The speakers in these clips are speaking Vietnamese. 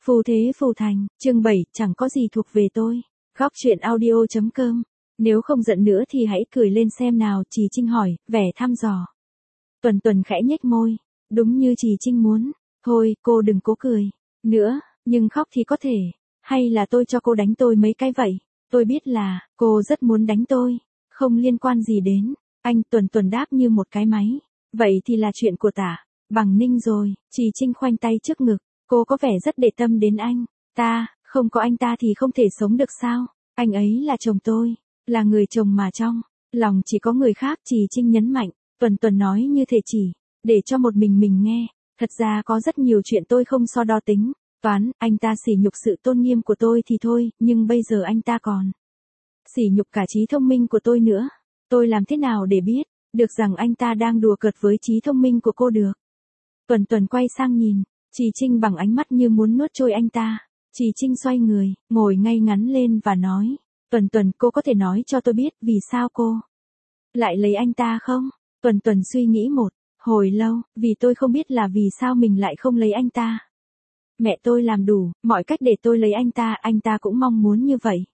Phù thế phù thành, chương 7, chẳng có gì thuộc về tôi. Góc truyện audio.com. Nếu không giận nữa thì hãy cười lên xem nào, Trì Trinh hỏi, vẻ thăm dò. Tuần Tuần khẽ nhếch môi, đúng như Trì Trinh muốn. Thôi, cô đừng cố cười nữa, nhưng khóc thì có thể. Hay là tôi cho cô đánh tôi mấy cái vậy? Tôi biết là, cô rất muốn đánh tôi. Không liên quan gì đến. Anh Tuần Tuần đáp như một cái máy. Vậy thì là chuyện của Tả Bằng Ninh rồi. Trì Trinh khoanh tay trước ngực. Cô có vẻ rất để tâm đến anh. Ta, không có anh ta thì không thể sống được sao? Anh ấy là chồng tôi. Là người chồng mà trong lòng chỉ có người khác, Trì Trinh nhấn mạnh. Tuần Tuần nói như thể chỉ để cho một mình nghe. Thật ra có rất nhiều chuyện tôi không so đo tính toán, anh ta sỉ nhục sự tôn nghiêm của tôi thì thôi, nhưng bây giờ anh ta còn sỉ nhục cả trí thông minh của tôi nữa. Tôi làm thế nào để biết được rằng anh ta đang đùa cợt với trí thông minh của cô được? Tuần Tuần quay sang nhìn Trì Trinh bằng ánh mắt như muốn nuốt trôi anh ta. Trì Trinh xoay người, ngồi ngay ngắn lên và nói, Tuần Tuần, cô có thể nói cho tôi biết vì sao cô lại lấy anh ta không? Tuần Tuần suy nghĩ một hồi lâu, vì tôi không biết là vì sao mình lại không lấy anh ta. Mẹ tôi làm đủ mọi cách để tôi lấy anh ta cũng mong muốn như vậy.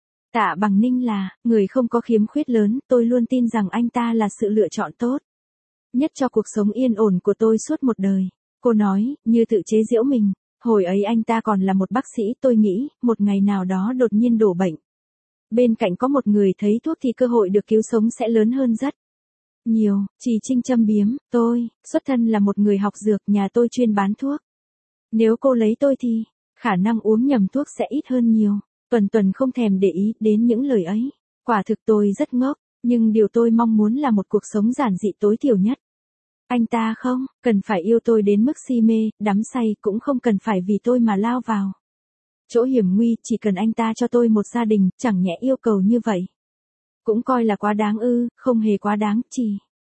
Tạ Bằng Ninh là người không có khiếm khuyết lớn, tôi luôn tin rằng anh ta là sự lựa chọn tốt nhất cho cuộc sống yên ổn của tôi suốt một đời. Cô nói, như tự chế giễu mình, hồi ấy anh ta còn là một bác sĩ, tôi nghĩ, một ngày nào đó đột nhiên đổ bệnh. Bên cạnh có một người thấy thuốc thì cơ hội được cứu sống sẽ lớn hơn rất nhiều. Trì Trinh châm biếm, tôi, xuất thân là một người học dược, nhà tôi chuyên bán thuốc. Nếu cô lấy tôi thì, khả năng uống nhầm thuốc sẽ ít hơn nhiều. Tuần Tuần không thèm để ý đến những lời ấy. Quả thực tôi rất ngốc, nhưng điều tôi mong muốn là một cuộc sống giản dị tối thiểu nhất. Anh ta không cần phải yêu tôi đến mức si mê, đắm say, cũng không cần phải vì tôi mà lao vào chỗ hiểm nguy, chỉ cần anh ta cho tôi một gia đình, chẳng nhẽ yêu cầu như vậy cũng coi là quá đáng ư? Không hề quá đáng, Trì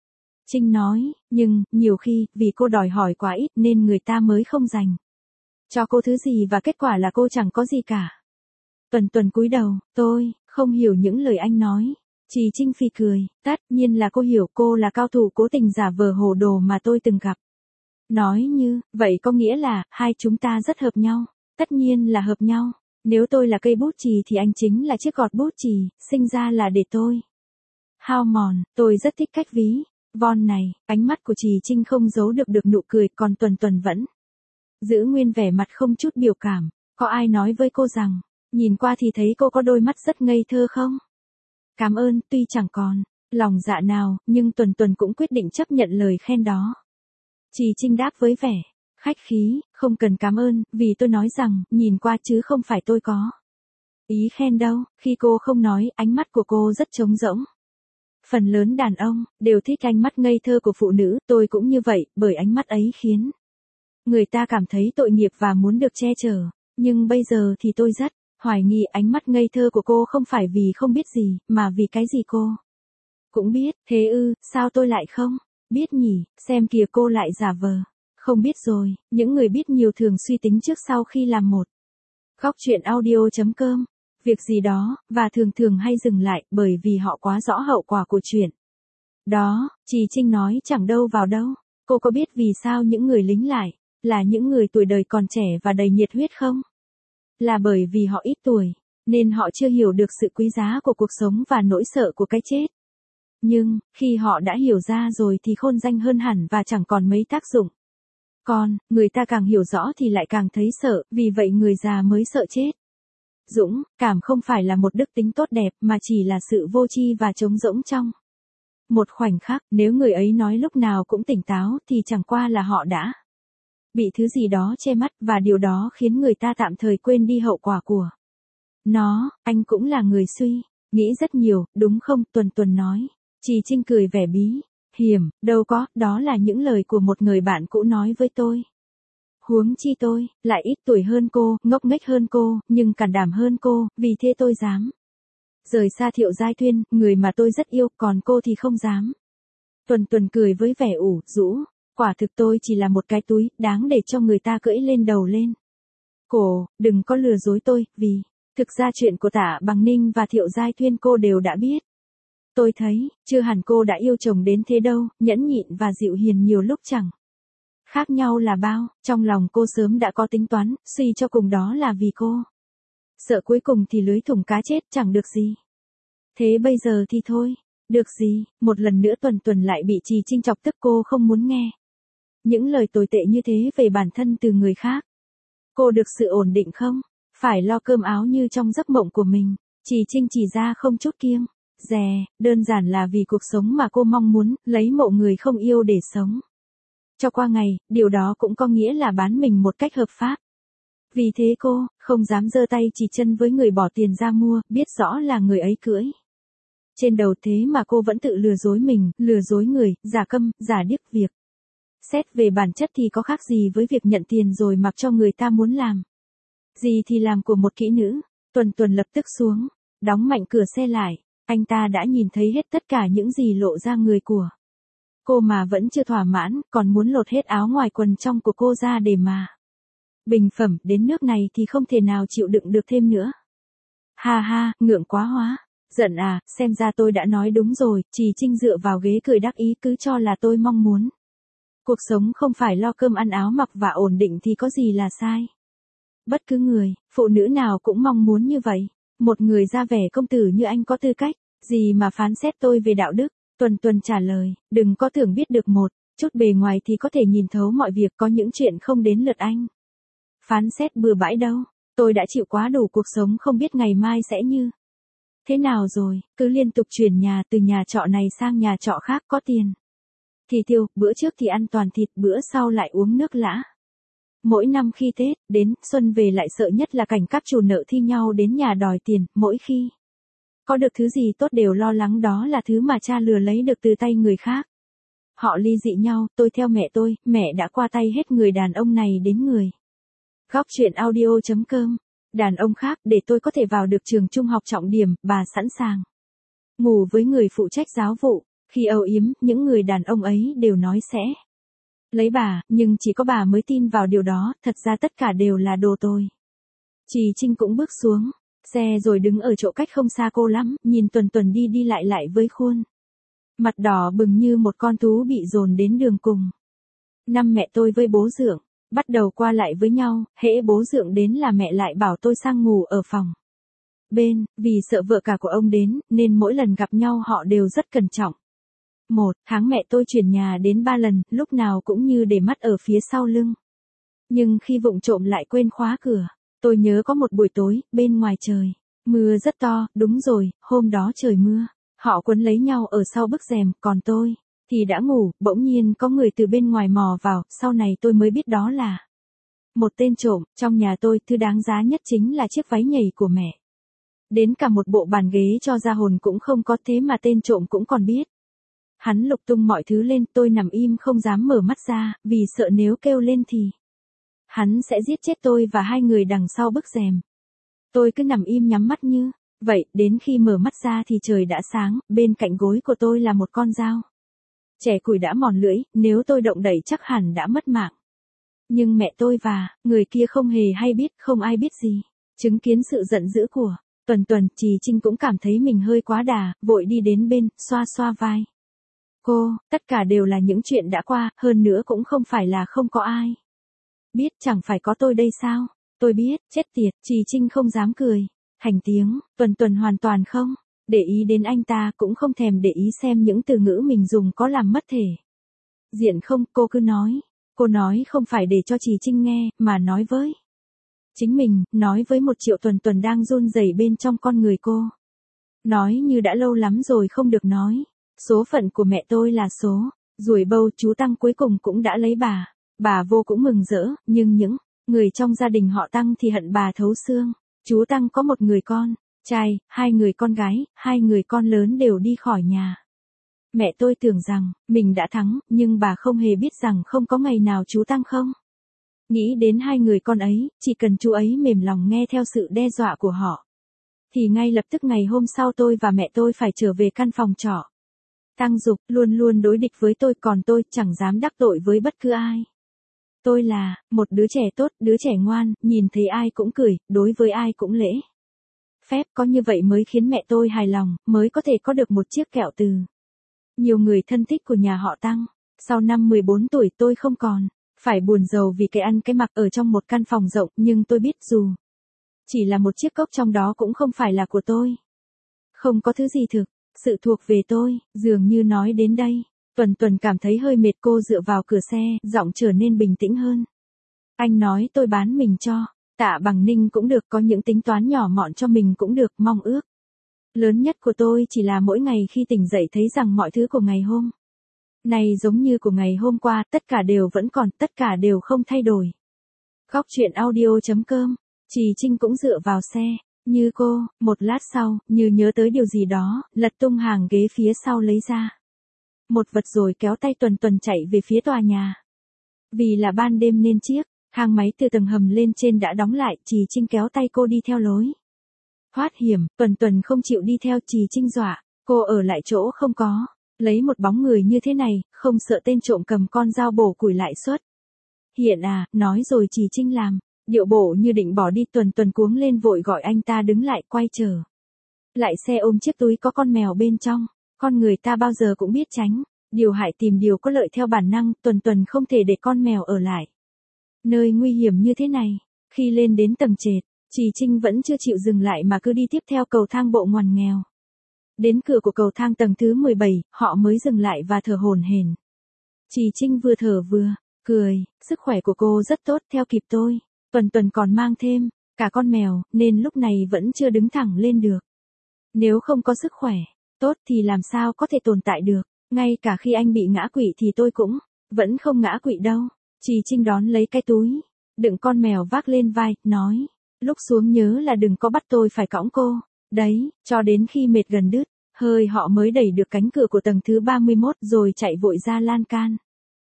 Trinh nói, nhưng, nhiều khi, vì cô đòi hỏi quá ít nên người ta mới không dành cho cô thứ gì và kết quả là cô chẳng có gì cả. Tuần Tuần cúi đầu, tôi không hiểu những lời anh nói. Trì Trinh phì cười, tất nhiên là cô hiểu, cô là cao thủ cố tình giả vờ hồ đồ mà tôi từng gặp. Nói như, vậy có nghĩa là, hai chúng ta rất hợp nhau. Tất nhiên là hợp nhau. Nếu tôi là cây bút chì thì anh chính là chiếc gọt bút chì, sinh ra là để tôi hao mòn. Tôi rất thích cách ví von này. Ánh mắt của Trì Trinh không giấu được nụ cười, còn Tuần Tuần vẫn giữ nguyên vẻ mặt không chút biểu cảm. Có ai nói với cô rằng, nhìn qua thì thấy cô có đôi mắt rất ngây thơ không? Cảm ơn, tuy chẳng còn lòng dạ nào, nhưng Tuần Tuần cũng quyết định chấp nhận lời khen đó. Trì Trinh đáp với vẻ khách khí, không cần cảm ơn, vì tôi nói rằng, nhìn qua chứ không phải tôi có ý khen đâu. Khi cô không nói, ánh mắt của cô rất trống rỗng. Phần lớn đàn ông đều thích ánh mắt ngây thơ của phụ nữ, tôi cũng như vậy, bởi ánh mắt ấy khiến người ta cảm thấy tội nghiệp và muốn được che chở. Nhưng bây giờ thì tôi rất hoài nghi ánh mắt ngây thơ của cô không phải vì không biết gì, mà vì cái gì cô cũng biết. Thế ư, sao tôi lại không biết nhỉ? Xem kìa, cô lại giả vờ không biết rồi. Những người biết nhiều thường suy tính trước sau khi làm một góc truyện audio.com việc gì đó, và thường hay dừng lại, bởi vì họ quá rõ hậu quả của chuyện đó. Trì Trinh nói chẳng đâu vào đâu. Cô có biết vì sao những người lính lại là những người tuổi đời còn trẻ và đầy nhiệt huyết không? Là bởi vì họ ít tuổi, nên họ chưa hiểu được sự quý giá của cuộc sống và nỗi sợ của cái chết. Nhưng, khi họ đã hiểu ra rồi thì khôn danh hơn hẳn và chẳng còn mấy tác dụng. Còn, người ta càng hiểu rõ thì lại càng thấy sợ, vì vậy người già mới sợ chết. Dũng cảm không phải là một đức tính tốt đẹp, mà chỉ là sự vô tri và trống rỗng trong một khoảnh khắc. Nếu người ấy nói lúc nào cũng tỉnh táo thì chẳng qua là họ đã bị thứ gì đó che mắt, và điều đó khiến người ta tạm thời quên đi hậu quả của nó. Anh cũng là người suy nghĩ rất nhiều, đúng không? Tuần Tuần nói. Trì Trinh cười vẻ bí hiểm, đâu có, đó là những lời của một người bạn cũ nói với tôi. Huống chi tôi lại ít tuổi hơn cô, ngốc nghếch hơn cô, nhưng can đảm hơn cô, vì thế tôi dám rời xa Thiệu Giai Thuyên, người mà tôi rất yêu, còn cô thì không dám. Tuần Tuần cười với vẻ ủ rũ, quả thực tôi chỉ là một cái túi, đáng để cho người ta cưỡi lên đầu lên cổ. Đừng có lừa dối tôi, vì thực ra chuyện của Tạ Bằng Ninh và Thiệu Giai Thuyên cô đều đã biết. Tôi thấy, chưa hẳn cô đã yêu chồng đến thế đâu, nhẫn nhịn và dịu hiền nhiều lúc chẳng Khác nhau là bao, trong lòng cô sớm đã có tính toán, suy cho cùng đó là vì cô. Sợ cuối cùng thì lưới thủng cá chết chẳng được gì. Thế bây giờ thì thôi, được gì, một lần nữa Tuần Tuần lại bị Trì Trinh chọc tức cô không muốn nghe. Những lời tồi tệ như thế về bản thân từ người khác. Cô được sự ổn định không? Phải lo cơm áo như trong giấc mộng của mình. Trì Trinh chỉ ra không chút kiêng dè, đơn giản là vì cuộc sống mà cô mong muốn, lấy mộ người không yêu để sống. Cho qua ngày, điều đó cũng có nghĩa là bán mình một cách hợp pháp. Vì thế cô, không dám giơ tay chỉ chân với người bỏ tiền ra mua, biết rõ là người ấy cưỡi trên đầu thế mà cô vẫn tự lừa dối mình, lừa dối người, giả câm, giả điếc việc. Xét về bản chất thì có khác gì với việc nhận tiền rồi mặc cho người ta muốn làm. Gì thì làm của một kỹ nữ. Tuần Tuần lập tức xuống, đóng mạnh cửa xe lại, anh ta đã nhìn thấy hết tất cả những gì lộ ra người của cô mà vẫn chưa thỏa mãn, còn muốn lột hết áo ngoài quần trong của cô ra để mà bình phẩm, đến nước này thì không thể nào chịu đựng được thêm nữa. Ha ha, ngượng quá hóa. Giận à, xem ra tôi đã nói đúng rồi, Trì Trinh dựa vào ghế cười đắc ý cứ cho là tôi mong muốn. Cuộc sống không phải lo cơm ăn áo mặc và ổn định thì có gì là sai. Bất cứ người, phụ nữ nào cũng mong muốn như vậy. Một người ra vẻ công tử như anh có tư cách gì mà phán xét tôi về đạo đức? Tuần Tuần trả lời, đừng có tưởng biết được một chút bề ngoài thì có thể nhìn thấu mọi việc, có những chuyện không đến lượt anh phán xét bừa bãi đâu. Tôi đã chịu quá đủ cuộc sống không biết ngày mai sẽ như thế nào rồi, cứ liên tục chuyển nhà từ nhà trọ này sang nhà trọ khác, có tiền thì tiêu, bữa trước thì ăn toàn thịt, bữa sau lại uống nước lã. Mỗi năm khi Tết đến, xuân về lại sợ nhất là cảnh các chủ nợ thi nhau đến nhà đòi tiền, mỗi khi có được thứ gì tốt đều lo lắng đó là thứ mà cha lừa lấy được từ tay người khác. Họ ly dị nhau, tôi theo mẹ tôi, mẹ đã qua tay hết người đàn ông này đến người. Góc chuyện audio.com. Đàn ông khác để tôi có thể vào được trường trung học trọng điểm, bà sẵn sàng ngủ với người phụ trách giáo vụ. Khi âu yếm, những người đàn ông ấy đều nói sẽ lấy bà, nhưng chỉ có bà mới tin vào điều đó, thật ra tất cả đều là đồ tôi. Trì Trinh cũng bước xuống xe rồi đứng ở chỗ cách không xa cô lắm, nhìn Tuần Tuần đi đi lại lại với khuôn mặt đỏ bừng như một con thú bị dồn đến đường cùng. Năm mẹ tôi với bố dượng bắt đầu qua lại với nhau, hễ bố dượng đến là mẹ lại bảo tôi sang ngủ ở phòng bên, vì sợ vợ cả của ông đến, nên mỗi lần gặp nhau họ đều rất cẩn trọng. Một tháng mẹ tôi chuyển nhà đến 3 lần, lúc nào cũng như để mắt ở phía sau lưng. Nhưng khi vụng trộm lại quên khóa cửa. Tôi nhớ có một buổi tối, bên ngoài trời mưa rất to, đúng rồi, hôm đó trời mưa. Họ quấn lấy nhau ở sau bức rèm, còn tôi thì đã ngủ, bỗng nhiên có người từ bên ngoài mò vào, sau này tôi mới biết đó là một tên trộm. Trong nhà tôi, thứ đáng giá nhất chính là chiếc váy nhảy của mẹ. Đến cả một bộ bàn ghế cho ra hồn cũng không có, thế mà tên trộm cũng còn biết. Hắn lục tung mọi thứ lên, tôi nằm im không dám mở mắt ra, vì sợ nếu kêu lên thì hắn sẽ giết chết tôi và hai người đằng sau bức rèm. Tôi cứ nằm im nhắm mắt như vậy, đến khi mở mắt ra thì trời đã sáng, bên cạnh gối của tôi là một con dao chẻ củi đã mòn lưỡi, nếu tôi động đậy chắc hẳn đã mất mạng. Nhưng mẹ tôi và người kia không hề hay biết, không ai biết gì. Chứng kiến sự giận dữ của Tuần Tuần, Trì Trinh cũng cảm thấy mình hơi quá đà, vội đi đến bên, xoa xoa vai cô. Tất cả đều là những chuyện đã qua, hơn nữa cũng không phải là không có ai biết, chẳng phải có tôi đây sao? Tôi biết, chết tiệt. Trì Trinh không dám cười thành tiếng. Tuần Tuần hoàn toàn không để ý đến anh ta, cũng không thèm để ý xem những từ ngữ mình dùng có làm mất thể diện không. Cô cứ nói. Cô nói không phải để cho Trì Trinh nghe, mà nói với chính mình, nói với 1 triệu. Tuần Tuần đang run rẩy bên trong con người cô. Nói như đã lâu lắm rồi không được nói. Số phận của mẹ tôi là số ruồi bâu, chú Tăng cuối cùng cũng đã lấy bà. Bà vô cũng mừng rỡ, nhưng những người trong gia đình họ Tăng thì hận bà thấu xương. Chú Tăng có một người con trai, 2 người con gái, 2 người con lớn đều đi khỏi nhà. Mẹ tôi tưởng rằng mình đã thắng, nhưng bà không hề biết rằng không có ngày nào chú Tăng không nghĩ đến 2 người con ấy, chỉ cần chú ấy mềm lòng nghe theo sự đe dọa của họ thì ngay lập tức ngày hôm sau tôi và mẹ tôi phải trở về căn phòng trọ. Tăng Dục luôn luôn đối địch với tôi, còn tôi chẳng dám đắc tội với bất cứ ai. Tôi là một đứa trẻ tốt, đứa trẻ ngoan, nhìn thấy ai cũng cười, đối với ai cũng lễ phép, có như vậy mới khiến mẹ tôi hài lòng, mới có thể có được một chiếc kẹo từ nhiều người thân thích của nhà họ Tăng. Sau năm 14 tuổi tôi không còn Phải buồn rầu vì cái ăn cái mặc ở trong một căn phòng rộng, nhưng tôi biết dù chỉ là một chiếc cốc trong đó cũng không phải là của tôi. Không có thứ gì thực sự thuộc về tôi. Dường như nói đến đây, Tuần Tuần cảm thấy hơi mệt, cô dựa vào cửa xe, giọng trở nên bình tĩnh hơn. Anh nói tôi bán mình cho Tạ Bằng Ninh cũng được, có những tính toán nhỏ mọn cho mình cũng được, mong ước lớn nhất của tôi chỉ là mỗi ngày khi tỉnh dậy thấy rằng mọi thứ của ngày hôm nay giống như của ngày hôm qua, tất cả đều vẫn còn, tất cả đều không thay đổi. Góc truyện audio.com. Trì Trinh cũng dựa vào xe, như cô, một lát sau, như nhớ tới điều gì đó, lật tung hàng ghế phía sau lấy ra một vật rồi kéo tay Tuần Tuần chạy về phía tòa nhà. Vì là ban đêm nên chiếc thang máy từ tầng hầm lên trên đã đóng lại, Trì Trinh kéo tay cô đi theo lối thoát hiểm. Tuần Tuần không chịu đi theo, Trì Trinh dọa cô ở lại chỗ không có lấy một bóng người như thế này, không sợ tên trộm cầm con dao bổ củi lại xuất hiện à. Nói rồi Trì Trinh làm điệu bộ như định bỏ đi. Tuần Tuần cuống lên vội gọi anh ta đứng lại, quay trở lại xe ôm chiếc túi có con mèo bên trong. Con người ta bao giờ cũng biết tránh điều hại tìm điều có lợi theo bản năng. Tuần Tuần không thể để con mèo ở lại nơi nguy hiểm như thế này. Khi lên đến tầng trệt, Trì Trinh vẫn chưa chịu dừng lại mà cứ đi tiếp theo cầu thang bộ ngoằn nghèo. Đến cửa của cầu thang tầng thứ 17, họ mới dừng lại và thở hổn hển. Trì Trinh vừa thở vừa cười, sức khỏe của cô rất tốt, theo kịp tôi. Tuần Tuần còn mang thêm cả con mèo, nên lúc này vẫn chưa đứng thẳng lên được. Nếu không có sức khỏe tốt thì làm sao có thể tồn tại được. Ngay cả khi anh bị ngã quỵ thì tôi cũng vẫn không ngã quỵ đâu. Trì Trinh đón lấy cái túi đựng con mèo vác lên vai, nói, lúc xuống nhớ là đừng có bắt tôi phải cõng cô. Đấy, cho đến khi mệt gần đứt hơi họ mới đẩy được cánh cửa của tầng thứ 31 rồi chạy vội ra lan can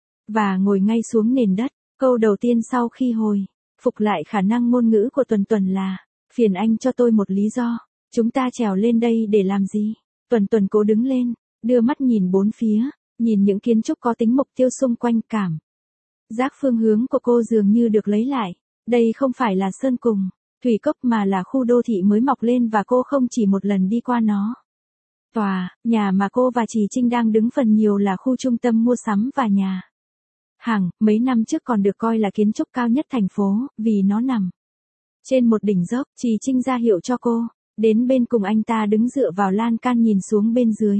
và ngồi ngay xuống nền đất. Câu đầu tiên sau khi hồi phục lại khả năng ngôn ngữ của Tuần Tuần là, phiền anh cho tôi một lý do. Chúng ta trèo lên đây để làm gì? Tuần Tuần cố đứng lên, đưa mắt nhìn bốn phía, nhìn những kiến trúc có tính mục tiêu xung quanh. Cảm giác phương hướng của cô dường như được lấy lại. Đây không phải là sơn cùng thủy cốc mà là khu đô thị mới mọc lên, và cô không chỉ một lần đi qua nó. Tòa nhà mà cô và Trì Trinh đang đứng phần nhiều là khu trung tâm mua sắm và nhà hàng, mấy năm trước còn được coi là kiến trúc cao nhất thành phố, vì nó nằm trên một đỉnh dốc. Trì Trinh ra hiệu cho cô đến bên cùng, anh ta đứng dựa vào lan can nhìn xuống bên dưới.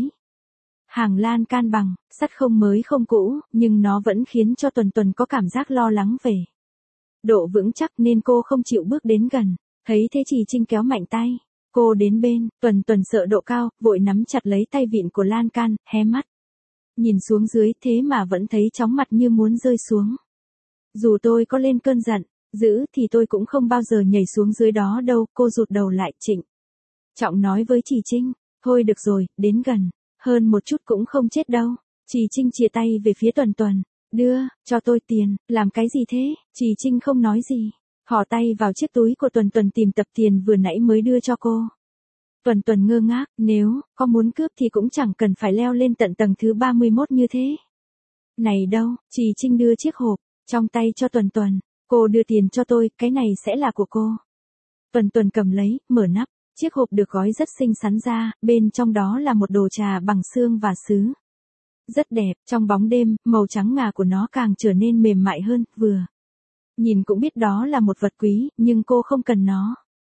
Hàng lan can bằng sắt không mới không cũ, nhưng nó vẫn khiến cho Tuần Tuần có cảm giác lo lắng về độ vững chắc, nên cô không chịu bước đến gần. Thấy thế Trì Trinh kéo mạnh tay cô đến bên. Tuần Tuần sợ độ cao, vội nắm chặt lấy tay vịn của lan can, hé mắt nhìn xuống dưới, thế mà vẫn thấy chóng mặt như muốn rơi xuống. Dù tôi có lên cơn giận dữ thì tôi cũng không bao giờ nhảy xuống dưới đó đâu. Cô rụt đầu lại, trịnh trọng nói với Trì Trinh, thôi được rồi, đến gần hơn một chút cũng không chết đâu. Trì Trinh chìa tay về phía Tuần Tuần, đưa cho tôi tiền. Làm cái gì thế? Trì Trinh không nói gì, thò tay vào chiếc túi của Tuần Tuần tìm tập tiền vừa nãy mới đưa cho cô. Tuần Tuần ngơ ngác, nếu có muốn cướp thì cũng chẳng cần phải leo lên tận tầng thứ 31 như thế. Này đâu, Trì Trinh đưa chiếc hộp trong tay cho Tuần Tuần. Cô đưa tiền cho tôi, cái này sẽ là của cô. Tuần Tuần cầm lấy, mở nắp. Chiếc hộp được gói rất xinh xắn ra, bên trong đó là một đồ trà bằng xương và sứ. Rất đẹp, trong bóng đêm, màu trắng ngà của nó càng trở nên mềm mại hơn, vừa nhìn cũng biết đó là một vật quý, nhưng cô không cần nó.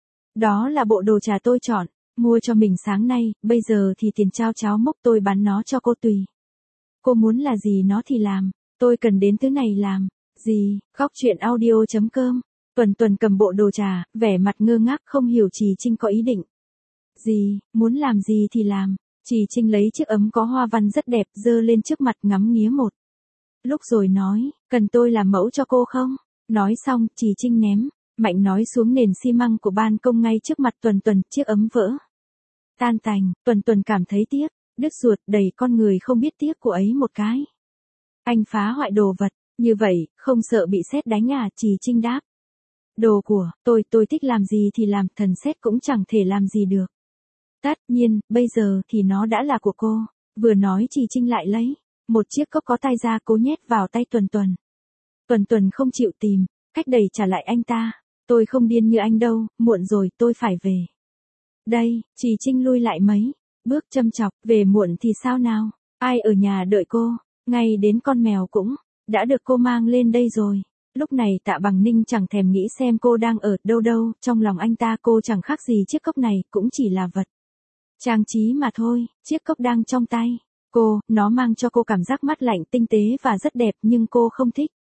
Đó là bộ đồ trà tôi chọn, mua cho mình sáng nay, bây giờ thì tiền trao cháo mốc, tôi bán nó cho cô tùy. Cô muốn là gì nó thì làm, tôi cần đến thứ này làm gì? Góc truyện audio.com. Tuần Tuần cầm bộ đồ trà, vẻ mặt ngơ ngác không hiểu Trì Trinh có ý định gì, muốn làm gì thì làm. Trì Trinh lấy chiếc ấm có hoa văn rất đẹp, giơ lên trước mặt ngắm nghía một lúc rồi nói, cần tôi làm mẫu cho cô không? Nói xong, Trì Trinh ném mạnh nói xuống nền xi măng của ban công ngay trước mặt Tuần Tuần. Chiếc ấm vỡ tan tành. Tuần Tuần cảm thấy tiếc đứt ruột, đầy con người không biết tiếc của ấy một cái. Anh phá hoại đồ vật như vậy, không sợ bị sét đánh à? Trì Trinh đáp, đồ của tôi thích làm gì thì làm, thần sét cũng chẳng thể làm gì được. Tất nhiên, bây giờ thì nó đã là của cô. Vừa nói Trì Trinh lại lấy một chiếc cốc có tai ra, cố nhét vào tay Tuần Tuần. Tuần Tuần không chịu tìm cách đẩy trả lại anh ta. Tôi không điên như anh đâu, muộn rồi, tôi phải về. Đây, Trì Trinh lui lại mấy bước châm chọc, về muộn thì sao nào? Ai ở nhà đợi cô? Ngay đến con mèo cũng đã được cô mang lên đây rồi. Lúc này Tạ Bằng Ninh chẳng thèm nghĩ xem cô đang ở đâu đâu, trong lòng anh ta cô chẳng khác gì chiếc cốc này, cũng chỉ là vật trang trí mà thôi, chiếc cốc đang trong tay. Nó mang cho cô cảm giác mát lạnh tinh tế và rất đẹp nhưng cô không thích.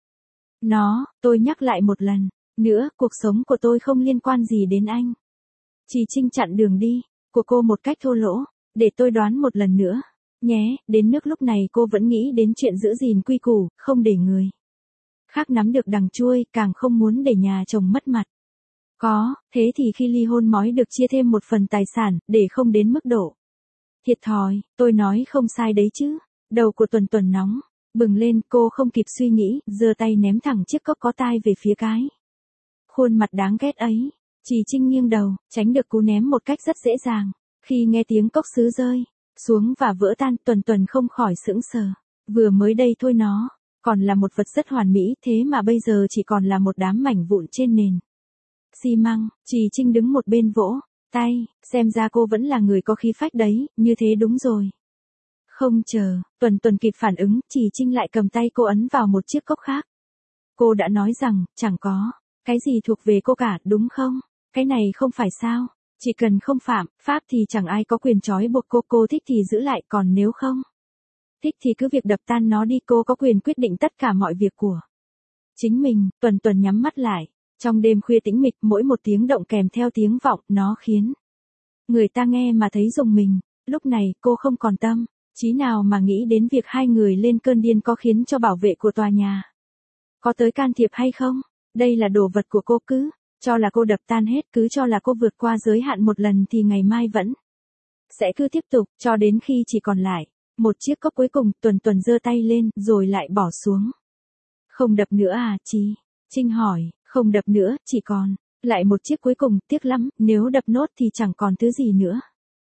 Tôi nhắc lại một lần nữa, cuộc sống của tôi không liên quan gì đến anh. Trì Trinh chặn đường đi của cô một cách thô lỗ, để tôi đoán một lần nữa, nhé, đến nước lúc này cô vẫn nghĩ đến chuyện giữ gìn quy củ, không để người khác nắm được đằng chuôi, càng không muốn để nhà chồng mất mặt. Thế thì khi ly hôn mói được chia thêm một phần tài sản, để không đến mức độ thiệt thòi, tôi nói không sai đấy chứ. Đầu của Tuần Tuần nóng bừng lên, cô không kịp suy nghĩ, giơ tay ném thẳng chiếc cốc có tai về phía cái khuôn mặt đáng ghét ấy. Trì Trinh nghiêng đầu, tránh được cú ném một cách rất dễ dàng. Khi nghe tiếng cốc sứ rơi xuống và vỡ tan, Tuần Tuần không khỏi sững sờ. Vừa mới đây thôi nó còn là một vật rất hoàn mỹ, thế mà bây giờ chỉ còn là một đám mảnh vụn trên nền xi măng. Trì Trinh đứng một bên vỗ tay, xem ra cô vẫn là người có khí phách đấy, như thế đúng rồi. Không chờ Tuần Tuần kịp phản ứng, Trì Trinh lại cầm tay cô ấn vào một chiếc cốc khác. Cô đã nói rằng, chẳng có cái gì thuộc về cô cả, đúng không? Cái này không phải sao? Chỉ cần không phạm pháp thì chẳng ai có quyền trói buộc cô thích thì giữ lại, còn nếu không thích thì cứ việc đập tan nó đi, cô có quyền quyết định tất cả mọi việc của chính mình. Tuần Tuần nhắm mắt lại. Trong đêm khuya tĩnh mịch, mỗi một tiếng động kèm theo tiếng vọng, nó khiến người ta nghe mà thấy rùng mình. Lúc này, cô không còn tâm trí nào mà nghĩ đến việc hai người lên cơn điên có khiến cho bảo vệ của tòa nhà có tới can thiệp hay không. Đây là đồ vật của cô, cứ cho là cô đập tan hết, cứ cho là cô vượt qua giới hạn một lần thì ngày mai vẫn sẽ cứ tiếp tục, cho đến khi chỉ còn lại một chiếc cốc cuối cùng. Tuần Tuần giơ tay lên, rồi lại bỏ xuống. Không đập nữa à, Trì Trinh hỏi. Không đập nữa, chỉ còn lại một chiếc cuối cùng, tiếc lắm, nếu đập nốt thì chẳng còn thứ gì nữa.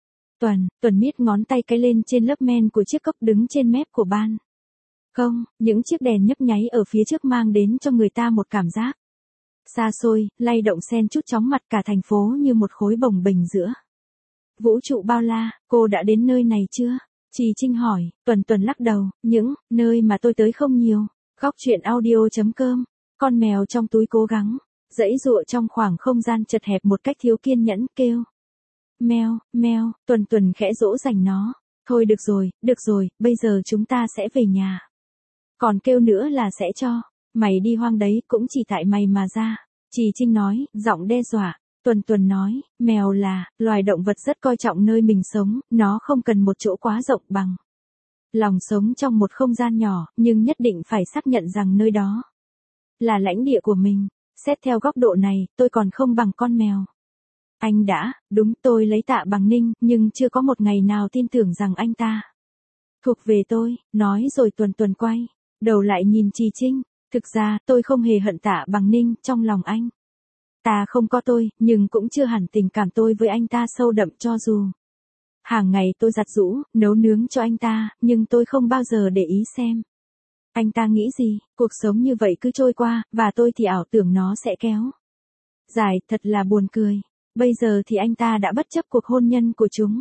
Tuần miết ngón tay cái lên trên lớp men của chiếc cốc đứng trên mép của ban công. Những chiếc đèn nhấp nháy ở phía trước mang đến cho người ta một cảm giác xa xôi, lay động xen chút chóng mặt, cả thành phố như một khối bồng bềnh giữa vũ trụ bao la. Cô đã đến nơi này chưa? Trì Trinh hỏi. Tuần lắc đầu, những nơi mà tôi tới không nhiều. Góc truyện audio.com. Con mèo trong túi cố gắng giãy giụa trong khoảng không gian chật hẹp một cách thiếu kiên nhẫn, kêu meo, meo. Tuần khẽ dỗ dành nó. Thôi được rồi, bây giờ chúng ta sẽ về nhà. Còn kêu nữa là sẽ cho mày đi hoang đấy, cũng chỉ tại mày mà ra. Trì Trinh nói, giọng đe dọa. Tuần nói, mèo là loài động vật rất coi trọng nơi mình sống, nó không cần một chỗ quá rộng bằng lòng sống trong một không gian nhỏ, nhưng nhất định phải xác nhận rằng nơi đó là lãnh địa của mình. Xét theo góc độ này, tôi còn không bằng con mèo. Anh đã, đúng, tôi lấy Tạ Bằng Ninh, nhưng chưa có một ngày nào tin tưởng rằng anh ta thuộc về tôi. Nói rồi Tuần quay đầu lại nhìn Trì Trinh. Thực ra, tôi không hề hận Tạ Bằng Ninh, trong lòng anh ta không có tôi, nhưng cũng chưa hẳn tình cảm tôi với anh ta sâu đậm, cho dù hàng ngày tôi giặt giũ, nấu nướng cho anh ta, nhưng tôi không bao giờ để ý xem anh ta nghĩ gì. Cuộc sống như vậy cứ trôi qua, và tôi thì ảo tưởng nó sẽ kéo dài, thật là buồn cười. Bây giờ thì anh ta đã bất chấp cuộc hôn nhân của chúng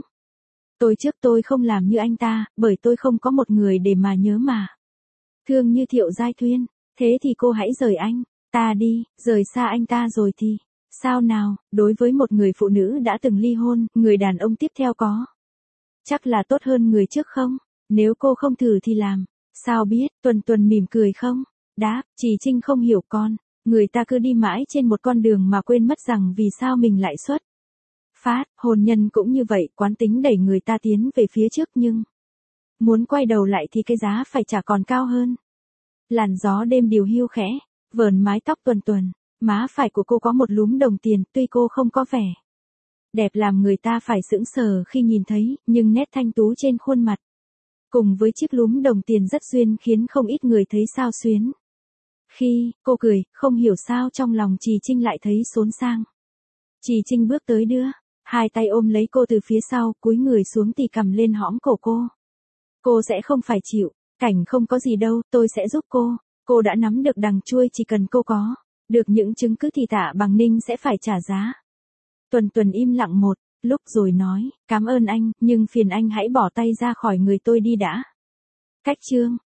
tôi không làm như anh ta, bởi tôi không có một người để mà nhớ mà thương như Thiệu Giai Thuyên. Thế thì cô hãy rời anh ta đi, rời xa anh ta rồi thì sao nào? Đối với một người phụ nữ đã từng ly hôn, người đàn ông tiếp theo có chắc là tốt hơn người trước không? Nếu cô không thử thì làm sao biết? Tuần mỉm cười không đáp. Trì Trinh không hiểu người ta cứ đi mãi trên một con đường mà quên mất rằng vì sao mình lại xuất phát. Hôn nhân cũng như vậy, quán tính đẩy người ta tiến về phía trước, nhưng muốn quay đầu lại thì cái giá phải trả còn cao hơn. Làn gió đêm điều hiu khẽ vờn mái tóc Tuần. Má phải của cô có một lúm đồng tiền, tuy cô không có vẻ đẹp làm người ta phải sững sờ khi nhìn thấy, nhưng nét thanh tú trên khuôn mặt cùng với chiếc lúm đồng tiền rất duyên, khiến không ít người thấy xao xuyến. Khi cô cười, không hiểu sao trong lòng Trì Trinh lại thấy xốn sang. Trì Trinh bước tới đưa hai tay ôm lấy cô từ phía sau, cúi người xuống tì cầm lên hõm cổ cô. Cô sẽ không phải chịu cảnh không có gì đâu, tôi sẽ giúp cô. Cô đã nắm được đằng chuôi, chỉ cần cô có được những chứng cứ thì Tạ Bằng Ninh sẽ phải trả giá. Tuần im lặng một lúc rồi nói, cảm ơn anh, nhưng phiền anh hãy bỏ tay ra khỏi người tôi đi đã. Cách chương